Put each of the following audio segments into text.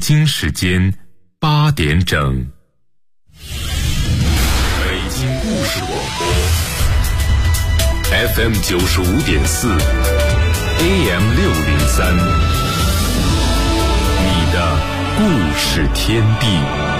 京时间8点整。北京故事广播 FM 95.4 AM 603，你的故事天地。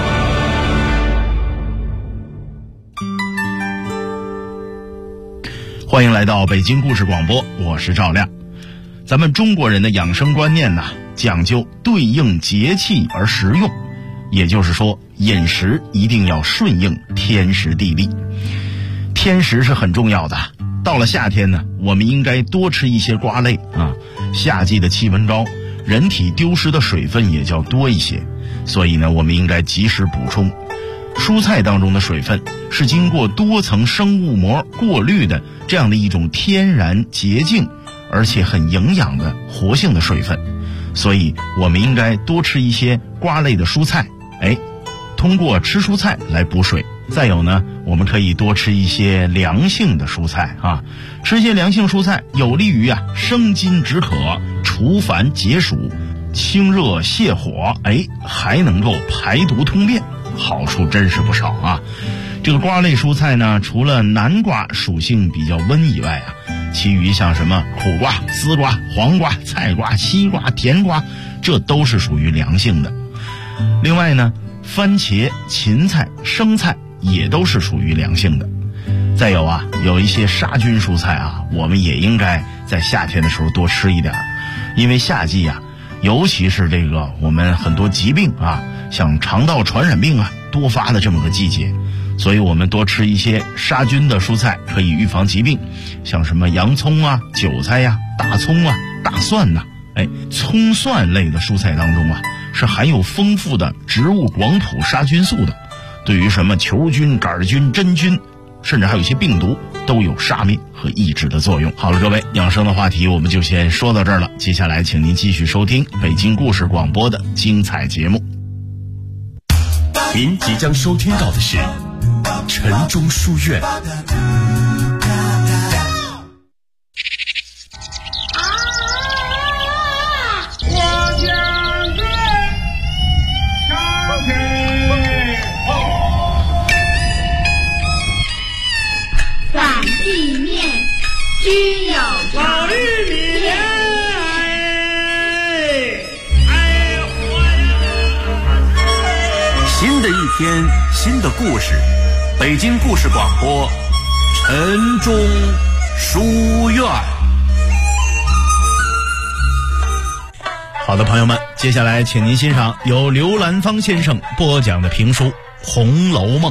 欢迎来到北京故事广播，我是赵亮。咱们中国人的养生观念呢，讲究对应节气而食用，也就是说，饮食一定要顺应天时地利。天时是很重要的。到了夏天呢，我们应该多吃一些瓜类啊。夏季的气温高，人体丢失的水分也较多一些，所以呢，我们应该及时补充。蔬菜当中的水分是经过多层生物膜过滤的这样的一种天然洁净而且很营养的活性的水分，所以我们应该多吃一些瓜类的蔬菜，通过吃蔬菜来补水。再有呢，我们可以多吃一些凉性的蔬菜啊，吃一些凉性蔬菜有利于生津止渴、除烦解暑、清热泻火，还能够排毒通便，好处真是不少啊。这个瓜类蔬菜呢，除了南瓜属性比较温以外其余像什么苦瓜、丝瓜、黄瓜、菜瓜、西瓜、甜瓜，这都是属于凉性的。另外呢，番茄、芹菜、生菜也都是属于凉性的。再有有一些杀菌蔬菜我们也应该在夏天的时候多吃一点，因为夏季尤其是这个我们很多疾病像肠道传染病多发的这么个季节，所以我们多吃一些杀菌的蔬菜可以预防疾病，像什么洋葱韭菜大葱大蒜葱蒜类的蔬菜当中是含有丰富的植物广谱杀菌素的，对于什么球菌、杆菌、真菌，甚至还有一些病毒都有杀灭和抑制的作用。好了，各位，养生的话题我们就先说到这儿了，接下来请您继续收听北京故事广播的精彩节目。 您即将收听到的是晨钟书院。 反地面均有老玉米新的一天，新的故事，北京故事广播晨钟书院。 好的，朋友们，接下来请您欣赏由刘兰芳先生播讲的评书《红楼梦》。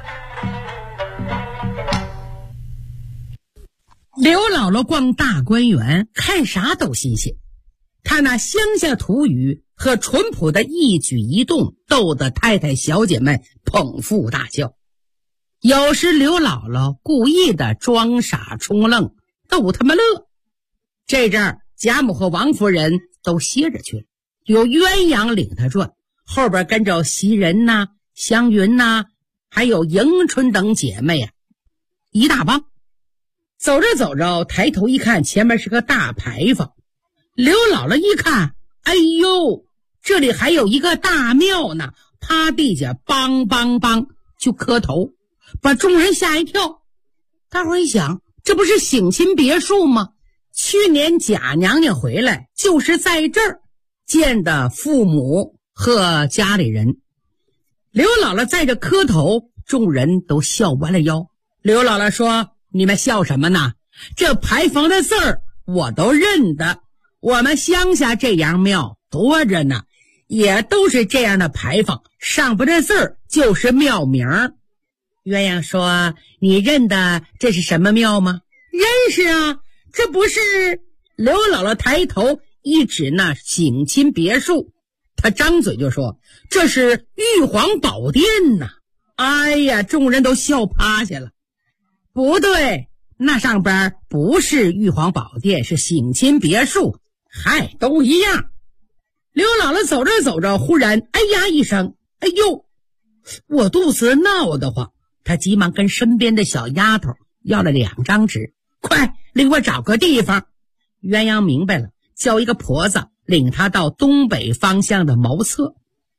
刘姥姥逛大观园，看啥都新鲜。她那乡下土语和淳朴的一举一动，逗得太太小姐们捧腹大笑。有时刘姥姥故意的装傻充愣，逗他们乐。这阵儿贾母和王夫人都歇着去了，有鸳鸯领她转，后边跟着袭人湘云还有迎春等姐妹一大帮。走着走着，抬头一看，前面是个大牌坊。刘姥姥一看，哎呦，这里还有一个大庙呢，趴地下梆梆梆就磕头，把众人吓一跳。大伙一想，这不是省亲别墅吗？去年贾娘娘回来就是在这儿见的父母和家里人。刘姥姥在这磕头，众人都笑弯了腰。刘姥姥说，你们笑什么呢？这牌坊的字儿我都认得，我们乡下这样庙多着呢，也都是这样的牌坊，上边的字儿就是庙名。鸳鸯说，你认得这是什么庙吗？认识啊，这不是。刘姥姥抬头一指那省亲别墅，她张嘴就说，这是玉皇宝殿呐。哎呀，众人都笑趴下了。不对，那上边不是玉皇宝殿，是省亲别墅，嗨，都一样。刘姥姥走着走着，忽然哎呀一声，哎呦，我肚子闹得慌。她急忙跟身边的小丫头要了2张纸，快领我找个地方。鸳鸯明白了，叫一个婆子领她到东北方向的茅厕。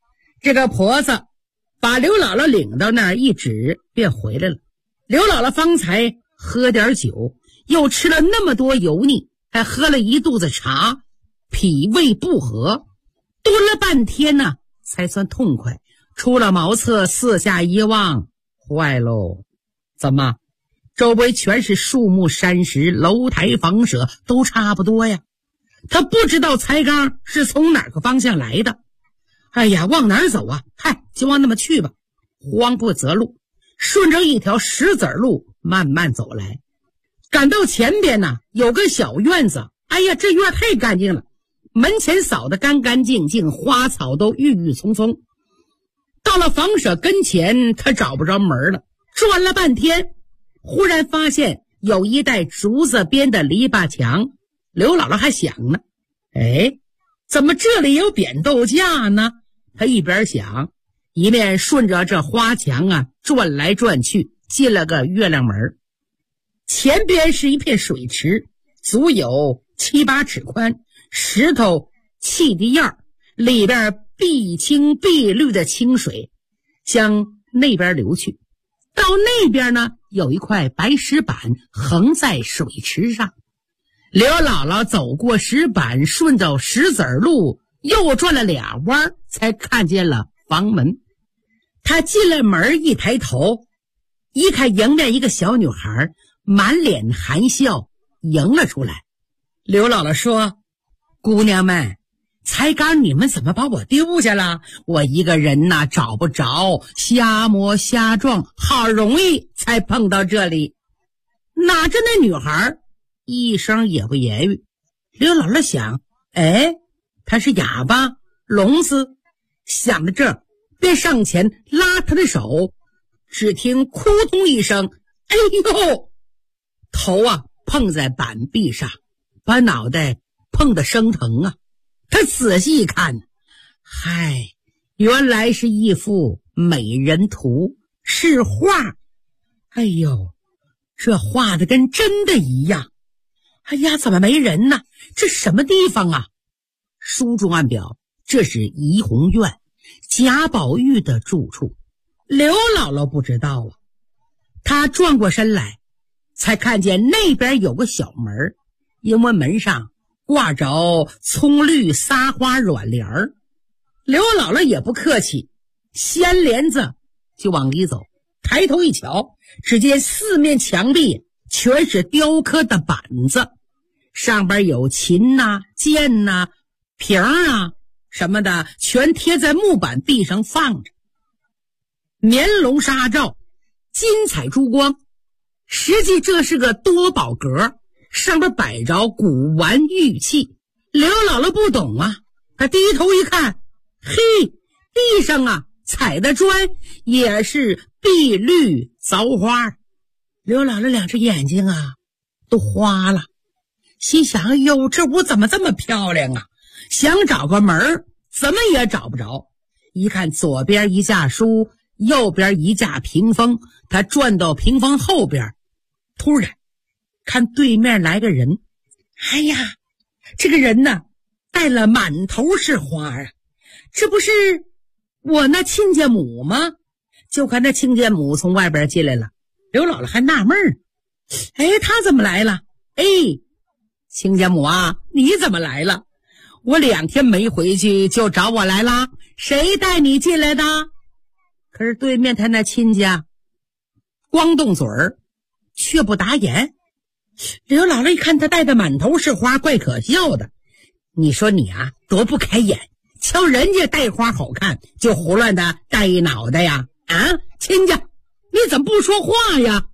这个婆子把刘姥姥领到那儿一指，便回来了。刘姥姥方才喝点酒，又吃了那么多油腻，还喝了一肚子茶，脾胃不和，蹲了半天呢，才算痛快。出了茅厕，四下一望，坏喽！怎么？周围全是树木山石，楼台房舍都差不多呀。他不知道才刚是从哪个方向来的。哎呀，往哪儿走啊？嗨，就往那么去吧。慌不择路，顺着一条石子路慢慢走来。赶到前边呢，有个小院子。哎呀，这院太干净了，门前扫得干干净净，花草都郁郁葱葱。到了房舍跟前，他找不着门了，转了半天，忽然发现有一带竹子编的篱笆墙。刘姥姥还想呢，哎，怎么这里有扁豆架呢？他一边想，一面顺着这花墙啊转来转去，进了个月亮门。前边是一片水池，足有7、8尺宽，石头砌的样，里边碧青碧绿的清水向那边流去。到那边呢，有一块白石板横在水池上。刘姥姥走过石板，顺着石子路又转了2弯，才看见了房门。她进了门，一抬头，一看迎面一个小女孩，满脸含笑迎了出来。刘姥姥说：“姑娘们，才刚你们怎么把我丢下了？我一个人呐，找不着，瞎摸瞎撞，好容易才碰到这里。”哪知那女孩一声也不言语。刘姥姥想，哎，她是哑巴聋子。想到这儿，便上前拉她的手，只听扑通一声，哎呦，头啊碰在板壁上，把脑袋碰得生疼啊。他仔细一看，嗨，原来是一幅美人图，是画。哎呦，这画的跟真的一样。哎呀，怎么没人呢？这什么地方啊？书中暗表，这是怡红院，贾宝玉的住处。刘姥姥不知道啊，她转过身来，才看见那边有个小门，因为门上挂着葱绿撒花软帘儿。刘姥姥也不客气，掀帘子就往里走。抬头一瞧，只见四面墙壁全是雕刻的板子，上边有琴呐、剑呐、瓶啊什么的，全贴在木板壁上放着。棉笼纱罩，金彩珠光，实际这是个多宝阁，上边摆着古玩玉器。刘姥姥不懂啊，她低头一看，嘿，地上啊踩的砖也是碧绿凿花。刘姥姥两只眼睛啊都花了，心想，哎呦，这屋怎么这么漂亮啊？想找个门怎么也找不着。一看左边一架书，右边一架屏风，他转到屏风后边，突然看对面来个人。哎呀，这个人呢带了满头是花啊，这不是我那亲家母吗？就看那亲家母从外边进来了。刘姥姥还纳闷，哎，他怎么来了？哎，亲家母啊，你怎么来了？我2天没回去就找我来了，谁带你进来的？可是对面他那亲家光动嘴儿，却不打眼。刘姥姥一看他带的满头是花，怪可笑的。你说你啊，多不开眼，瞧人家带花好看，就胡乱的带一脑袋呀！啊，亲家，你怎么不说话呀？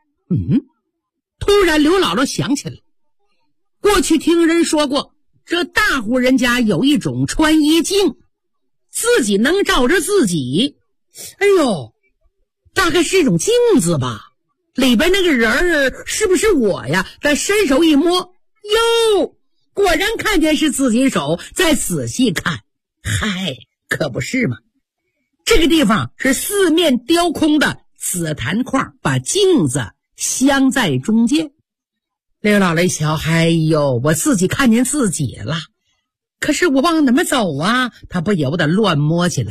突然刘姥姥想起来，过去听人说过，这大户人家有一种穿衣镜，自己能照着自己。哎呦，大概是一种镜子吧，里边那个人儿是不是我呀？他伸手一摸，哟，果然看见是自己手。再仔细看，嗨，可不是嘛。这个地方是四面雕空的紫檀块，把镜子镶在中间。刘姥姥一瞧，哎呦，我自己看见自己了，可是我往哪么走啊？她不由得乱摸起来，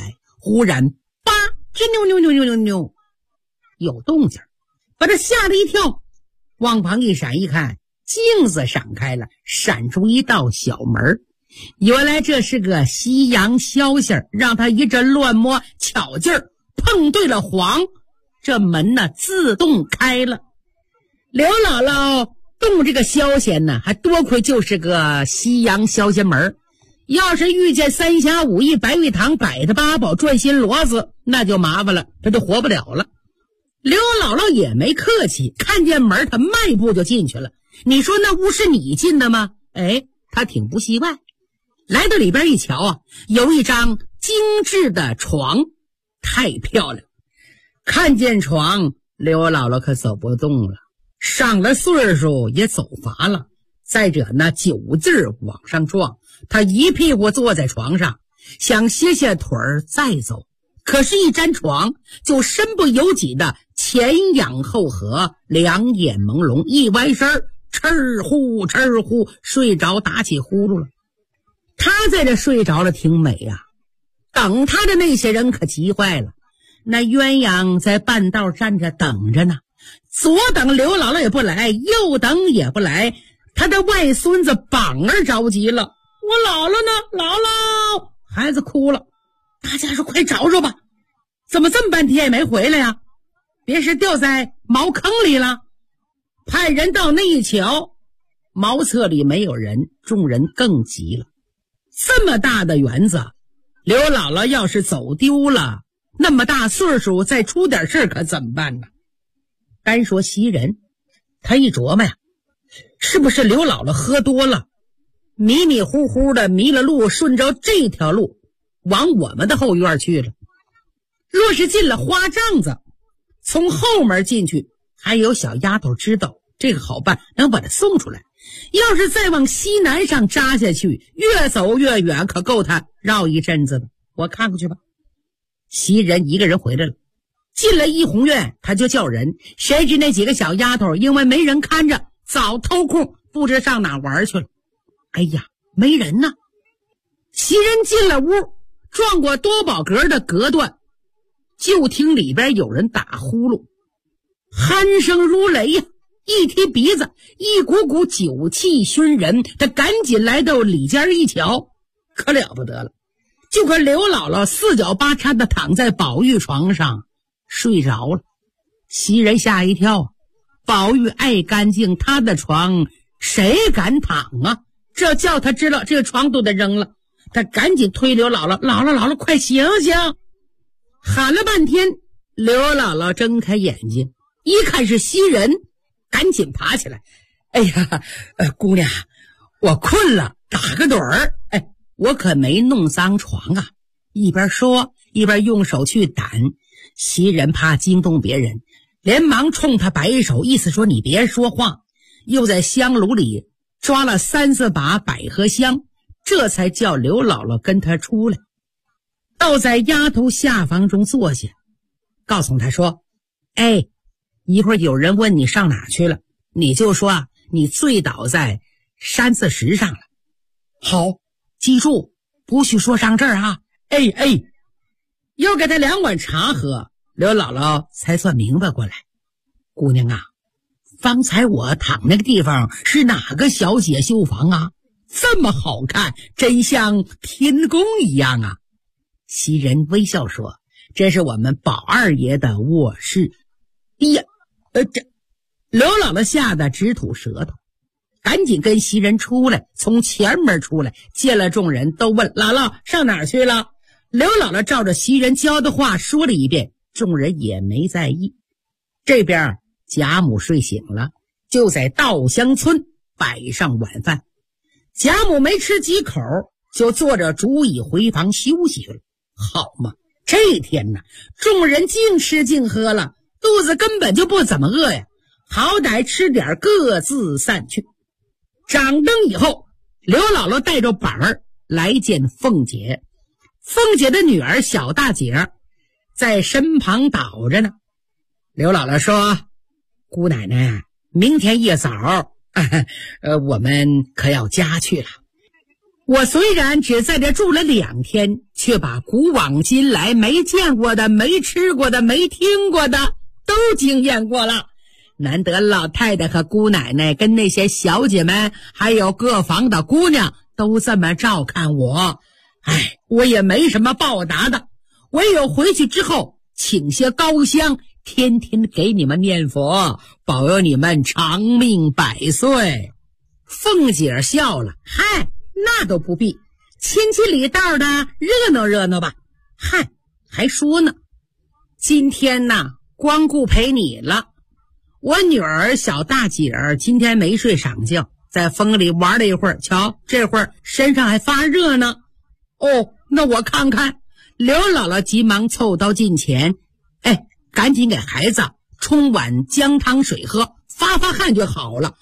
忽然叭，这扭，有动静，把他吓了一跳，往旁一闪，一看镜子闪开了，闪出一道小门。原来这是个西洋消息，让他一阵乱摸，巧劲儿碰对了黄，这门呢自动开了。刘姥姥动这个消息呢，还多亏就是个西洋消息门，要是遇见三侠五义白玉堂摆的八宝转心骡子，那就麻烦了，他就活不了了。刘姥姥也没客气，看见门他迈步就进去了。你说那屋是你进的吗？他挺不习惯。来到里边一瞧啊，有一张精致的床，太漂亮。看见床，刘姥姥可走不动了，上了岁数也走乏了，再者那酒劲儿往上撞，她一屁股坐在床上，想歇歇腿儿再走，可是一沾床就身不由己的前仰后合，两眼朦胧，一歪身儿哧呼睡着，打起呼噜了。他在这睡着了挺美呀，等他的那些人可急坏了。那鸳鸯在半道站着等着呢，左等刘姥姥也不来，右等也不来，他的外孙子绑儿着急了。我姥姥呢？姥姥！孩子哭了。大家说快找找吧，怎么这么半天也没回来呀？别是掉在茅坑里了。派人到那一瞧，茅厕里没有人，众人更急了。这么大的园子，刘姥姥要是走丢了，那么大岁数再出点事可怎么办呢？单说袭人，他一琢磨呀，是不是刘姥姥喝多了，迷迷糊糊的迷了路，顺着这条路往我们的后院去了。若是进了花帐子，从后门进去，还有小丫头知道，这个好办，能把她送出来。要是再往西南上扎下去，越走越远，可够他绕一阵子的。我看过去吧。袭人一个人回来了，进了怡红院，他就叫人，谁知那几个小丫头因为没人看着，早偷空不知上哪玩去了。哎呀，没人呢。袭人进了屋，转过多宝阁的隔断，就听里边有人打呼噜，鼾声如雷呀，一提鼻子，一股股酒气熏人。他赶紧来到里间一瞧，可了不得了，就看刘姥姥四脚八叉的躺在宝玉床上睡着了。袭人吓一跳，宝玉爱干净，他的床谁敢躺啊？这叫他知道这个床都得扔了。他赶紧推刘姥姥，姥姥快醒醒，喊了半天。刘姥姥睁开眼睛，一看是袭人，赶紧爬起来。哎呀，姑娘，我困了，打个盹儿。我可没弄脏床啊。一边说一边用手去掸。袭人怕惊动别人，连忙冲他摆手，意思说你别说话。又在香炉里抓了3、4把百合香，这才叫刘姥姥跟他出来，倒在丫头下房中坐下，告诉他说，一会儿有人问你上哪去了，你就说你醉倒在山寺石上了。好，记住，不许说上这儿啊。又给他2碗茶喝。刘姥姥才算明白过来，姑娘啊，方才我躺那个地方是哪个小姐绣房啊？这么好看，真像天宫一样啊。袭人微笑说，这是我们宝二爷的卧室。这刘姥姥吓得直吐舌头，赶紧跟袭人出来，从前门出来，见了众人都问姥姥上哪儿去了。刘姥姥照着袭人教的话说了一遍，众人也没在意。这边贾母睡醒了，就在稻香村摆上晚饭。贾母没吃几口，就坐着竹椅回房休息去了。好嘛，这天呢，众人净吃净喝了，肚子根本就不怎么饿呀，好歹吃点各自散去。掌灯以后，刘姥姥带着板儿来见凤姐。凤姐的女儿小大姐在身旁倒着呢。刘姥姥说，姑奶奶，明天一早我们可要家去了。 我虽然只在这住了2天，却把古往今来没见过的、没吃过的、没听过的都经验过了。难得老太太和姑奶奶跟那些小姐们还有各房的姑娘都这么照看我，我也没什么报答的，唯有回去之后请些高香，天天给你们念佛，保佑你们长命百岁。凤姐笑了，那都不必，亲戚里道的热闹热闹吧。还说呢，今天呢光顾陪你了。我女儿小大姐儿今天没睡晌觉，在风里玩了一会儿，瞧这会儿身上还发热呢。那我看看。刘姥姥急忙凑到近前，赶紧给孩子冲碗姜汤水喝，发发汗就好了。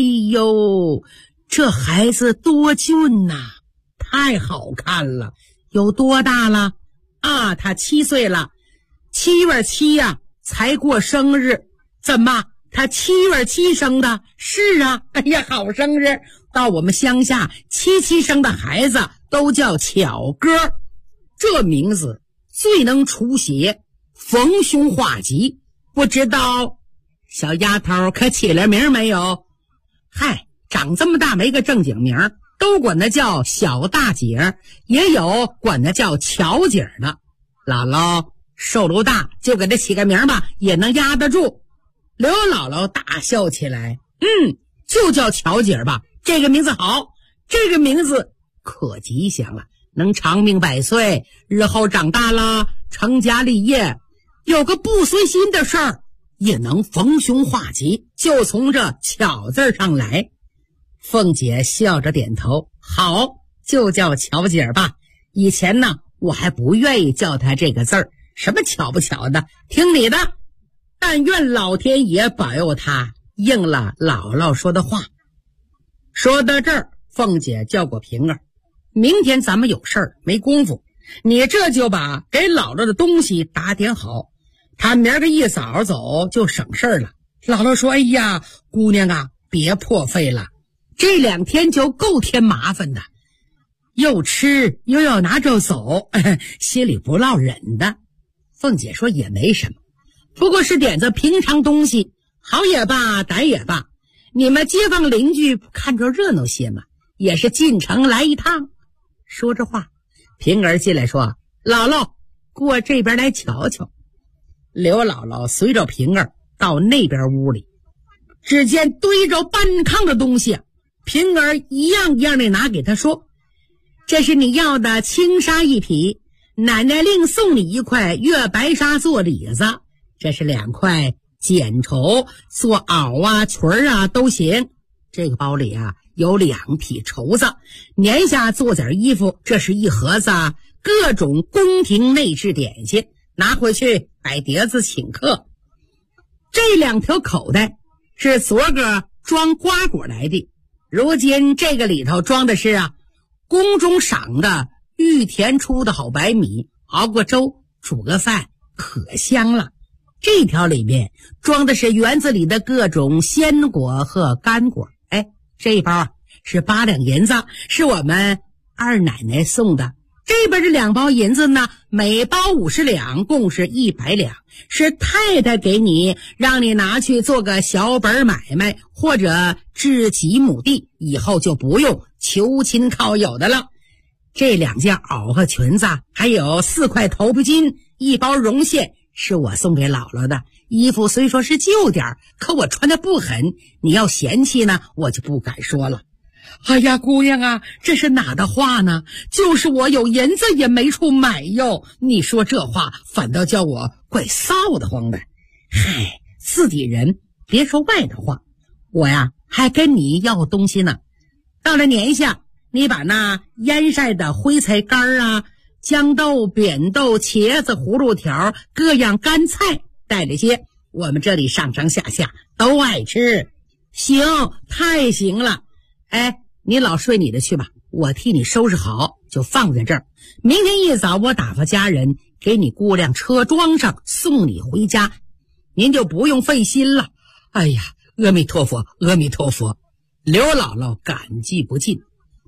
这孩子多俊呐，太好看了。有多大了？他7岁了。7月7呀，才过生日。怎么？他7月7生的？是啊。好生日。到我们乡下7生的孩子都叫巧哥，这名字最能除邪，逢凶化吉。不知道小丫头可起了名没有？长这么大没个正经名，都管她叫小大姐，也有管她叫巧姐的。姥姥寿禄大，就给她起个名吧，也能压得住。刘姥姥大笑起来，就叫巧姐吧，这个名字好，这个名字可吉祥了，能长命百岁，日后长大了成家立业，有个不随心的事儿也能逢凶化吉，就从这巧字上来。凤姐笑着点头，好，就叫巧姐吧。以前呢，我还不愿意叫她这个字儿，什么巧不巧的，听你的。但愿老天爷保佑她应了姥姥说的话。说到这儿，凤姐叫过平儿，明天咱们有事儿没工夫，你这就把给姥姥的东西打点好，她明儿个一早走就省事儿了。姥姥说，姑娘啊，别破费了，这2天就够添麻烦的，又吃又要拿着走，心里不落忍的。凤姐说，也没什么，不过是点子平常东西，好也罢，歹也罢，你们街坊邻居看着热闹些嘛，也是进城来一趟。说着话，平儿进来说，姥姥过这边来瞧瞧。刘姥姥随着平儿到那边屋里，只见堆着半炕的东西，平儿一样一样的拿给他说，这是你要的青纱1匹，奶奶另送你1块月白纱做里子，这是2块剪绸做袄啊裙啊都行。这个包里有2匹绸子，年下做点衣服，这是1盒子各种宫廷内制点心，拿回去摆碟子请客。这2条口袋是昨个装瓜果来的，如今这个里头装的是宫中赏的玉田出的好白米，熬过粥煮个饭可香了。这条里面装的是园子里的各种鲜果和干果。这一包是8两银子，是我们二奶奶送的。这边这2包银子呢，每包50两，共是100两，是太太给你，让你拿去做个小本买卖，或者置几亩地，以后就不用求亲靠友的了。这2件袄和裙子，还有4块头皮巾，1包绒线，是我送给姥姥的。衣服虽说是旧点，可我穿的不狠，你要嫌弃呢，我就不敢说了。姑娘啊，这是哪的话呢？就是我有银子也没处买哟。你说这话反倒叫我怪臊得慌的。自己人别说外的话，我还跟你要东西呢。到了年下，你把那腌晒的灰菜干豇豆、扁豆、茄子、葫芦条，各样干菜带着些，我们这里上上下下都爱吃。行，太行了。你老睡你的去吧，我替你收拾好，就放在这儿。明天一早我打发家人给你估量车装上，送你回家，您就不用费心了。阿弥陀佛，阿弥陀佛。刘姥姥感激不尽。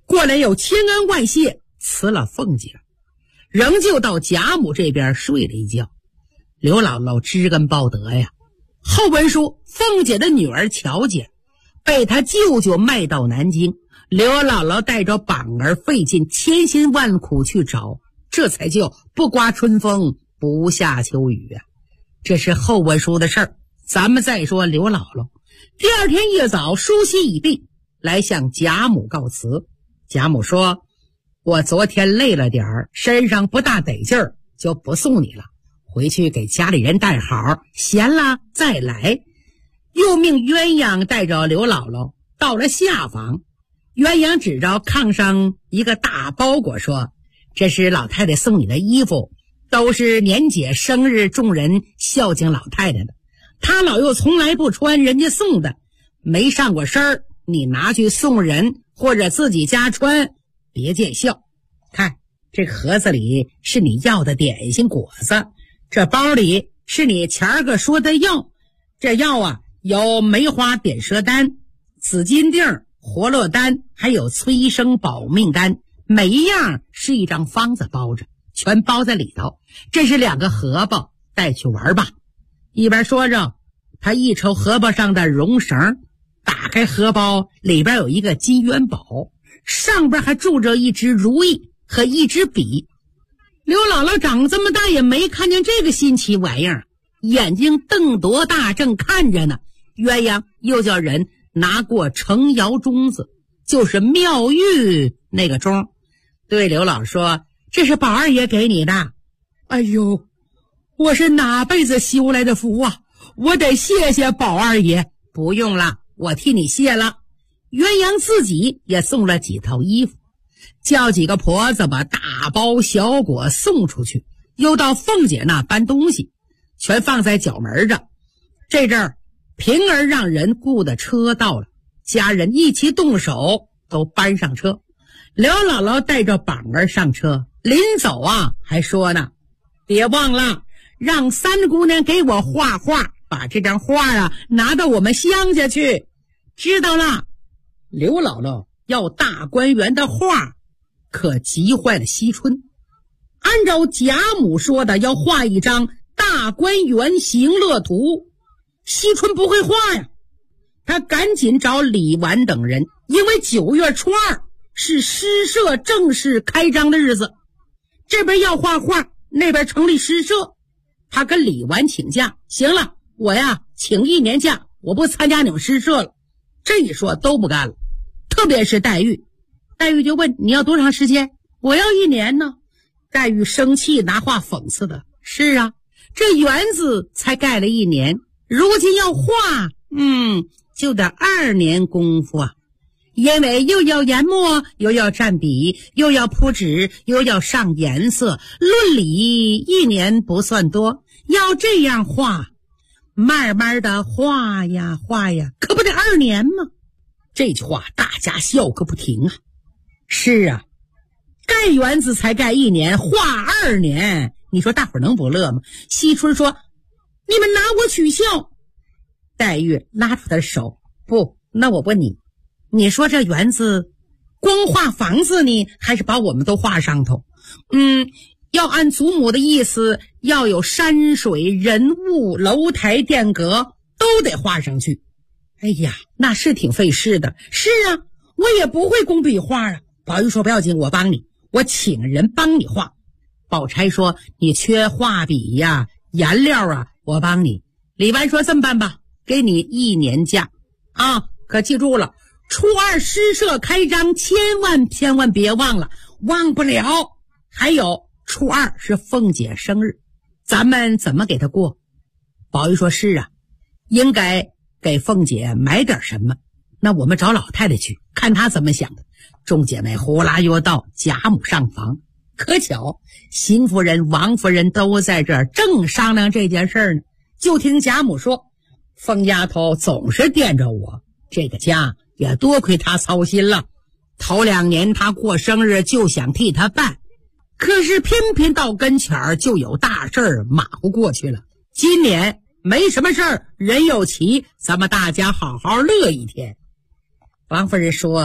过来又千恩万谢辞了凤姐，仍旧到贾母这边睡了一觉。刘姥姥知根报德呀，后文书凤姐的女儿乔姐被她舅舅卖到南京，刘姥姥带着绑儿费尽千辛万苦去找，这才叫不刮春风不下秋雨啊。这是后文书的事儿。咱们再说刘姥姥，第二天一早梳洗已毕，来向贾母告辞。贾母说，我昨天累了点儿，身上不大得劲儿，就不送你了，回去给家里人带好，闲了再来。又命鸳鸯带着刘姥姥到了下房，鸳鸯指着炕上一个大包裹说，这是老太太送你的衣服，都是年节生日众人孝敬老太太的，她老又从来不穿人家送的，没上过身儿，你拿去送人或者自己家穿，别见笑。看这盒子里是你要的点心果子，这包里是你前儿个说的药，这药啊有梅花点舌丹、紫金锭、活络丹，还有催生保命丹，每一样是一张方子包着，全包在里头。这是2个荷包，带去玩吧。一边说着，他一抽荷包上的绒绳，打开荷包，里边有一个金元宝，上边还住着一支如意和一支笔。刘姥姥长这么大也没看见这个新奇玩意儿，眼睛瞪多大正看着呢。鸳鸯又叫人拿过程窑钟子，就是妙玉那个钟，对刘姥说，这是宝二爷给你的。哎呦，我是哪辈子修来的福啊，我得谢谢宝二爷。不用了，我替你谢了。鸳鸯自己也送了几套衣服，叫几个婆子把大包小果送出去，又到凤姐那搬东西，全放在角门上。这阵儿平儿让人雇的车到了，家人一起动手都搬上车。刘姥姥带着绑儿上车，临走啊还说呢，别忘了让三姑娘给我画画，把这张画啊拿到我们乡下去。知道了。刘姥姥要大观园的画，可急坏了惜春。按照贾母说的，要画一张大观园行乐图，惜春不会画呀。他赶紧找李纨等人，因为9月初2是诗社正式开张的日子，这边要画画，那边成立诗社。他跟李纨请假，行了，我呀请1年假，我不参加你们诗社了。这一说都不干了，特别是黛玉就问，你要多长时间？我要1年呢。黛玉生气，拿话讽刺的，是啊，这园子才盖了1年，如今要画就得2年功夫啊，因为又要研墨，又要蘸笔，又要铺纸，又要上颜色，论理1年不算多，要这样画，慢慢的画呀画呀，可不得2年吗？这句话大家笑个不停啊。是啊，盖园子才盖1年，画2年，你说大伙能不乐吗？惜春说，你们拿我取笑。黛玉拉出他的手，不，那我问你，你说这园子光画房子呢，还是把我们都画上头？要按祖母的意思，要有山水人物楼台殿阁都得画上去。哎呀，那是挺费事的。是啊，我也不会工笔画啊。宝玉说，不要紧，我帮你，我请人帮你画。宝钗说，你缺画笔呀颜料啊，我帮你。李纨说，这么办吧，给你1年假啊，可记住了，初2诗社开张，千万别忘了，忘不了。还有初2是凤姐生日，咱们怎么给她过？宝玉说，是啊，应该给凤姐买点什么。那我们找老太太去，看她怎么想的。众姐妹呼啦又到贾母上房，可巧邢夫人、王夫人都在这儿，正商量这件事呢。就听贾母说，凤丫头总是惦着我，这个家也多亏她操心了。头2年她过生日就想替她办，可是偏偏到跟前儿就有大事儿马虎过去了。今年没什么事儿，人又齐，咱们大家好好乐一天。王夫人说，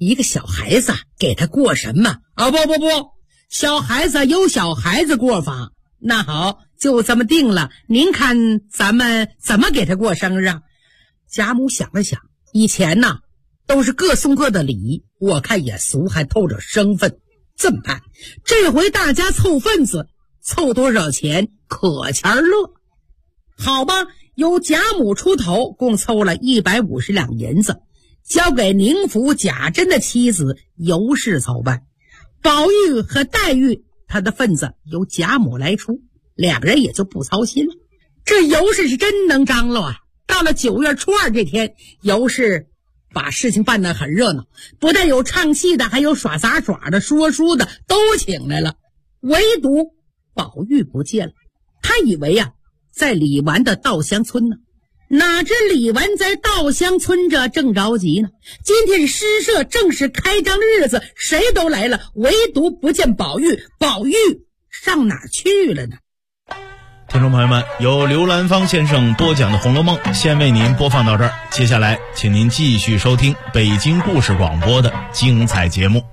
一个小孩子给他过什么啊？不，小孩子有小孩子过法。那好，就这么定了。您看咱们怎么给他过生日啊？贾母想了想，以前呢都是各送各的礼，我看也俗，还透着生分。这么办？这回大家凑份子，凑多少钱可钱乐。好吧，由贾母出头，共凑了150两银子，交给宁府贾珍的妻子尤氏操办。宝玉和黛玉他的份子由贾母来出，两个人也就不操心了。这尤氏是真能张罗啊！到了9月初2这天，尤氏把事情办得很热闹，不但有唱戏的，还有耍杂耍的，说书的都请来了。唯独宝玉不见了，他以为啊在李纨的稻香村呢，哪知李纨在稻香村这正着急呢。今天诗社正是开张日子，谁都来了，唯独不见宝玉。宝玉上哪儿去了呢？ 听众朋友们，由刘兰芳先生播讲的《红楼梦》先为您播放到这儿，接下来请您继续收听北京故事广播的精彩节目。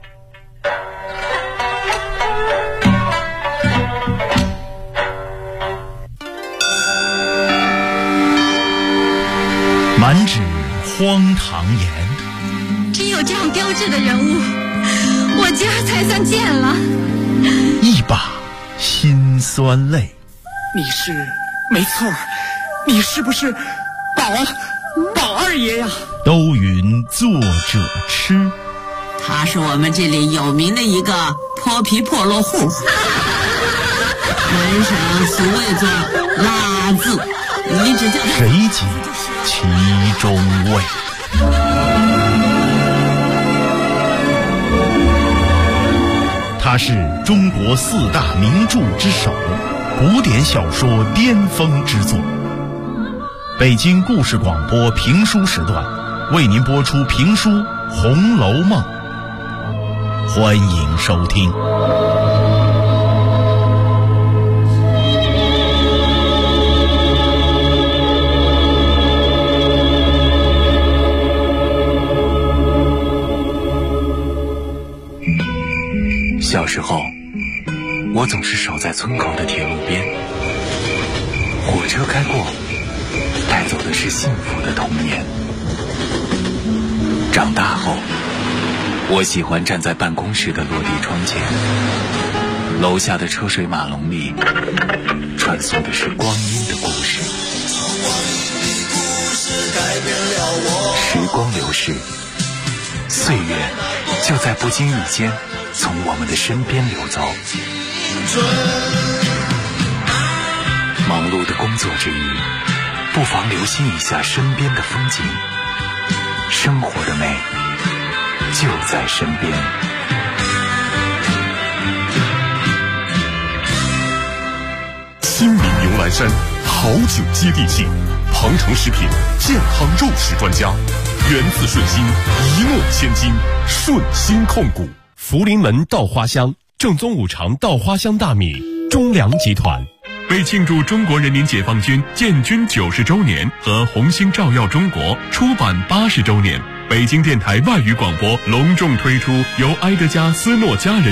满纸荒唐言， 只有这样标致的人物，我今儿才算见了。 一把辛酸泪。 你是没错，你是不是宝二爷呀？ 都云作者痴， 他是我们这里有名的一个泼皮破落户，门上俗谓作拉字，你只叫谁解其中味？他是中国4大名著之首，古典小说巅峰之作。北京故事广播评书时段为您播出评书《红楼梦》，欢迎收听。 小时候，我总是守在村口的铁路边，火车开过，带走的是幸福的童年。长大后，我喜欢站在办公室的落地窗前，楼下的车水马龙里传送的是光阴的故事。时光流逝，岁月就在不经意间从我们的身边流走。忙碌的工作之余，不妨留心一下身边的风景，生活的美就在身边。 新民牛栏山好酒接地气，鹏程食品健康肉食专家，源自顺心，一诺千金，顺心控股。福临门稻花香，正宗五常稻花香大米，中粮集团。为庆祝中国人民解放军建军90周年和红星照耀中国出版80周年，北京电台外语广播隆重推出由埃德加·斯诺家人